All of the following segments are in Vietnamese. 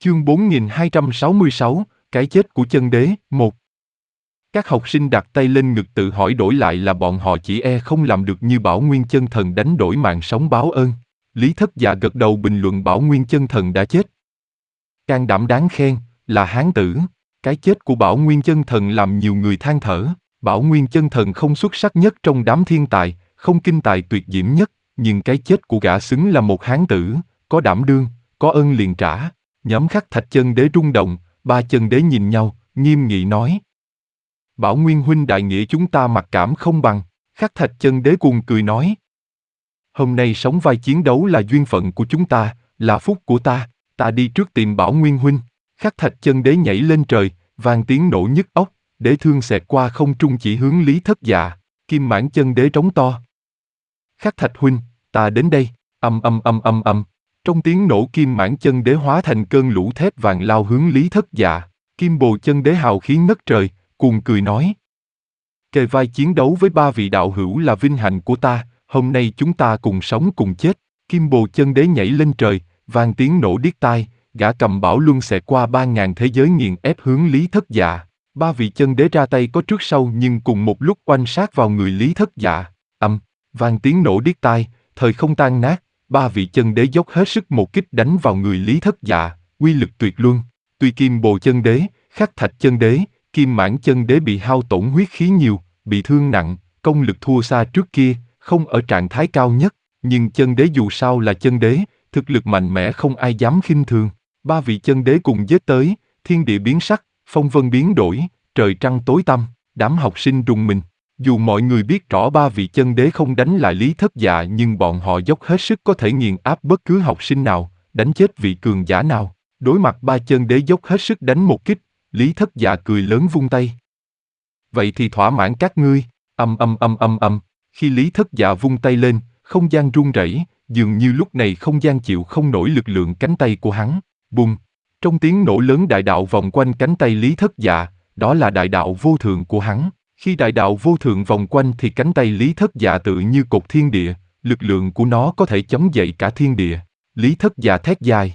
Chương 4266, cái chết của chân đế, 1. Các học sinh đặt tay lên ngực tự hỏi đổi lại là bọn họ chỉ không làm được như Bảo Nguyên Chân Thần đánh đổi mạng sống báo ơn. Lý Thất Dạ gật đầu bình luận Bảo Nguyên Chân Thần đã chết. Can đảm đáng khen, là hán tử. Cái chết của Bảo Nguyên Chân Thần làm nhiều người than thở. Bảo Nguyên Chân Thần không xuất sắc nhất trong đám thiên tài, không kinh tài tuyệt diễm nhất, nhưng cái chết của gã xứng là một hán tử, có đảm đương, có ơn liền trả. Nhóm Khắc Thạch Chân Đế rung động, ba chân đế nhìn nhau, nghiêm nghị nói. Bảo Nguyên huynh đại nghĩa chúng ta mặc cảm không bằng. Khắc Thạch Chân Đế cuồng cười nói. Hôm nay sóng vai chiến đấu là duyên phận của chúng ta, là phúc của ta đi trước tìm Bảo Nguyên huynh. Khắc Thạch Chân Đế nhảy lên trời, vang tiếng nổ nhức óc, đế thương xẹt qua không trung chỉ hướng Lý Thất Dạ. Kim Mãn Chân Đế trống to. Khắc Thạch huynh, ta đến đây. Ầm ầm ầm ầm ầm. Trong tiếng nổ Kim Mãn Chân Đế hóa thành cơn lũ thép vàng lao hướng Lý Thất Dạ. Kim Bồ Chân Đế hào khí ngất trời, cuồng cười nói. Kề vai chiến đấu với ba vị đạo hữu là vinh hạnh của ta, hôm nay chúng ta cùng sống cùng chết. Kim Bồ Chân Đế nhảy lên trời, vang tiếng nổ điếc tai, gã cầm bảo luân xẹt qua 3.000 thế giới nghiền ép hướng Lý Thất Dạ. Ba vị chân đế ra tay có trước sau nhưng cùng một lúc oanh sát vào người Lý Thất Dạ. Vang tiếng nổ điếc tai, thời không tan nát, ba vị chân đế dốc hết sức một kích đánh vào người Lý Thất Dạ, uy lực tuyệt luân. Tuy Kim Bồ Chân Đế, Khắc Thạch Chân Đế, Kim Mãn Chân Đế bị hao tổn huyết khí nhiều, bị thương nặng, công lực thua xa trước kia, không ở trạng thái cao nhất, nhưng chân đế dù sao là chân đế, thực lực mạnh mẽ không ai dám khinh thường. Ba vị chân đế cùng giết tới, thiên địa biến sắc, phong vân biến đổi, trời trăng tối tăm, đám học sinh rùng mình. Dù mọi người biết rõ ba vị chân đế không đánh lại Lý Thất Dạ nhưng bọn họ dốc hết sức có thể nghiền áp bất cứ học sinh nào, đánh chết vị cường giả nào. Đối mặt ba chân đế dốc hết sức đánh một kích, Lý Thất Dạ cười lớn vung tay. Vậy thì thỏa mãn các ngươi. Khi Lý Thất Dạ vung tay lên, không gian rung rẩy, dường như lúc này không gian chịu không nổi lực lượng cánh tay của hắn. Bùng! Trong tiếng nổ lớn đại đạo vòng quanh cánh tay Lý Thất Dạ, đó là đại đạo vô thượng của hắn. Khi đại đạo vô thượng vòng quanh thì cánh tay Lý Thất Dạ tự như cột thiên địa, lực lượng của nó có thể chống dậy cả thiên địa. Lý Thất Dạ thét dài.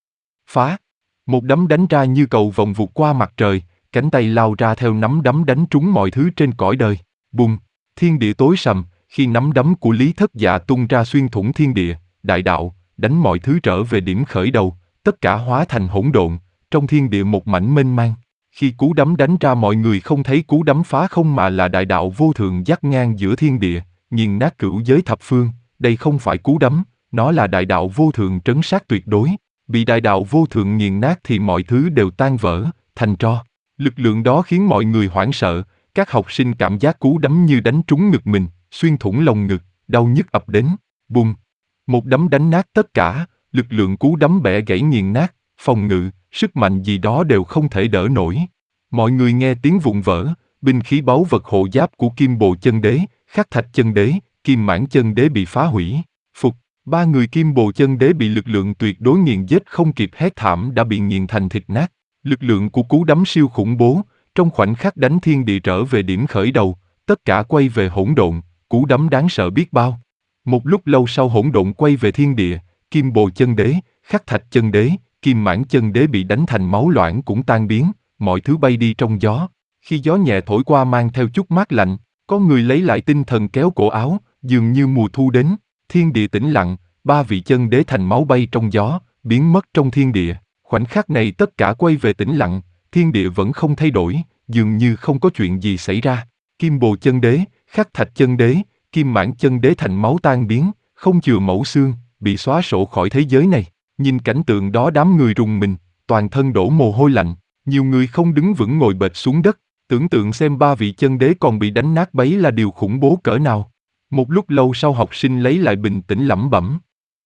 Phá! Một đấm đánh ra như cầu vồng vụt qua mặt trời, cánh tay lao ra theo nắm đấm đánh trúng mọi thứ trên cõi đời. Bùng! Thiên địa tối sầm, khi nắm đấm của Lý Thất Dạ tung ra xuyên thủng thiên địa, đại đạo, đánh mọi thứ trở về điểm khởi đầu, tất cả hóa thành hỗn độn, trong thiên địa một mảnh mênh mang. Khi cú đấm đánh ra mọi người không thấy cú đấm phá không mà là đại đạo vô thượng dắt ngang giữa thiên địa, nghiền nát cửu giới thập phương. Đây không phải cú đấm, nó là đại đạo vô thượng trấn sát tuyệt đối. Bị đại đạo vô thượng nghiền nát thì mọi thứ đều tan vỡ, thành tro. Lực lượng đó khiến mọi người hoảng sợ, các học sinh cảm giác cú đấm như đánh trúng ngực mình, xuyên thủng lồng ngực, đau nhức ập đến. Bùng! Một đấm đánh nát tất cả, lực lượng cú đấm bẻ gãy nghiền nát, phòng ngự, sức mạnh gì đó đều không thể đỡ nổi. Mọi người nghe tiếng vụn vỡ, binh khí báu vật hộ giáp của Kim Bồ Chân Đế, Khắc Thạch Chân Đế, Kim Mãn Chân Đế bị phá hủy. Phục! Ba người Kim Bồ Chân Đế bị lực lượng tuyệt đối nghiền giết không kịp hét thảm đã bị nghiền thành thịt nát. Lực lượng của cú đấm siêu khủng bố, trong khoảnh khắc đánh thiên địa trở về điểm khởi đầu, tất cả quay về hỗn độn, cú đấm đáng sợ biết bao. Một lúc lâu sau hỗn độn quay về thiên địa, Kim Bồ Chân Đế, Khắc Thạch Chân Đế, Kim Mãn Chân Đế bị đánh thành máu loãng cũng tan biến, mọi thứ bay đi trong gió. Khi gió nhẹ thổi qua mang theo chút mát lạnh, có người lấy lại tinh thần kéo cổ áo, dường như mùa thu đến, thiên địa tĩnh lặng, ba vị chân đế thành máu bay trong gió, biến mất trong thiên địa. Khoảnh khắc này tất cả quay về tĩnh lặng, thiên địa vẫn không thay đổi, dường như không có chuyện gì xảy ra. Kim Bồ Chân Đế, Khắc Thạch Chân Đế, Kim Mãn Chân Đế thành máu tan biến, không chừa mẩu xương, bị xóa sổ khỏi thế giới này. Nhìn cảnh tượng đó đám người rùng mình, toàn thân đổ mồ hôi lạnh, nhiều người không đứng vững ngồi bệt xuống đất, tưởng tượng xem ba vị chân đế còn bị đánh nát bấy là điều khủng bố cỡ nào. Một lúc lâu sau học sinh lấy lại bình tĩnh lẩm bẩm.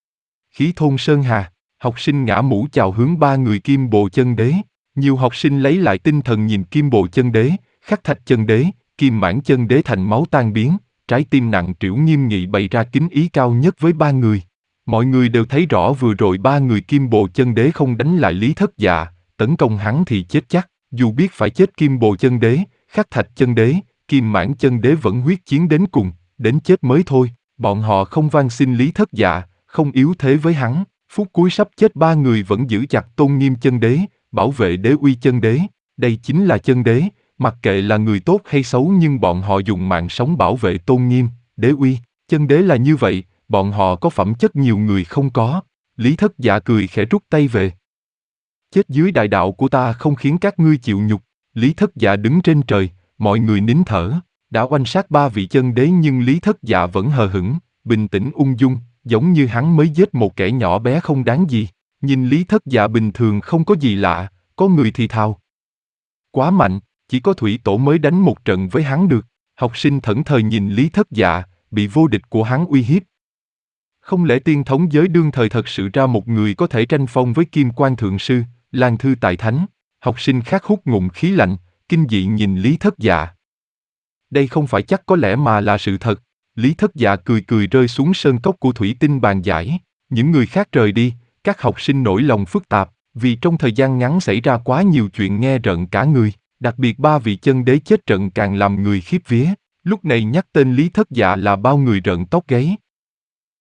Khí thôn sơn hà, học sinh ngã mũ chào hướng ba người Kim Bồ Chân Đế. Nhiều học sinh lấy lại tinh thần nhìn Kim Bồ Chân Đế, Khắc Thạch Chân Đế, Kim Mãn Chân Đế thành máu tan biến, trái tim nặng trĩu nghiêm nghị bày ra kính ý cao nhất với ba người. Mọi người đều thấy rõ vừa rồi ba người Kim Bồ Chân Đế không đánh lại Lý Thất Dạ, tấn công hắn thì chết chắc. Dù biết phải chết Kim Bồ Chân Đế, Khắc Thạch Chân Đế, Kim Mãn Chân Đế vẫn huyết chiến đến cùng, đến chết mới thôi. Bọn họ không van xin Lý Thất Dạ, không yếu thế với hắn, Phút cuối sắp chết ba người vẫn giữ chặt tôn nghiêm chân đế, bảo vệ đế uy chân đế. Đây chính là chân đế, mặc kệ là người tốt hay xấu nhưng bọn họ dùng mạng sống bảo vệ tôn nghiêm, đế uy. Chân đế là như vậy, bọn họ có phẩm chất nhiều người không có. Lý Thất Dạ cười khẽ rút tay về. Chết dưới đại đạo của ta không khiến các ngươi chịu nhục. Lý Thất Dạ đứng trên trời, mọi người nín thở. Đã oanh sát ba vị chân đế nhưng Lý Thất Dạ vẫn hờ hững, bình tĩnh ung dung, giống như hắn mới giết một kẻ nhỏ bé không đáng gì. Nhìn Lý Thất Dạ bình thường không có gì lạ, có người thì thào. Quá mạnh, chỉ có thủy tổ mới đánh một trận với hắn được. Học sinh thẫn thờ nhìn Lý Thất Dạ, bị vô địch của hắn uy hiếp. Không lẽ tiên thống giới đương thời thật sự ra một người có thể tranh phong với Kim Quan Thượng Sư, Lan Thư Tài Thánh? Học sinh khát hút ngụm khí lạnh, kinh dị nhìn Lý Thất Dạ. Đây không phải chắc có lẽ mà là sự thật. Lý Thất Dạ cười cười rơi xuống sơn cốc của thủy tinh bàn giải. Những người khác rời đi, các học sinh nổi lòng phức tạp, vì trong thời gian ngắn xảy ra quá nhiều chuyện nghe rợn cả người. Đặc biệt ba vị chân đế chết trận càng làm người khiếp vía. Lúc này nhắc tên Lý Thất Dạ là bao người rợn tóc gáy.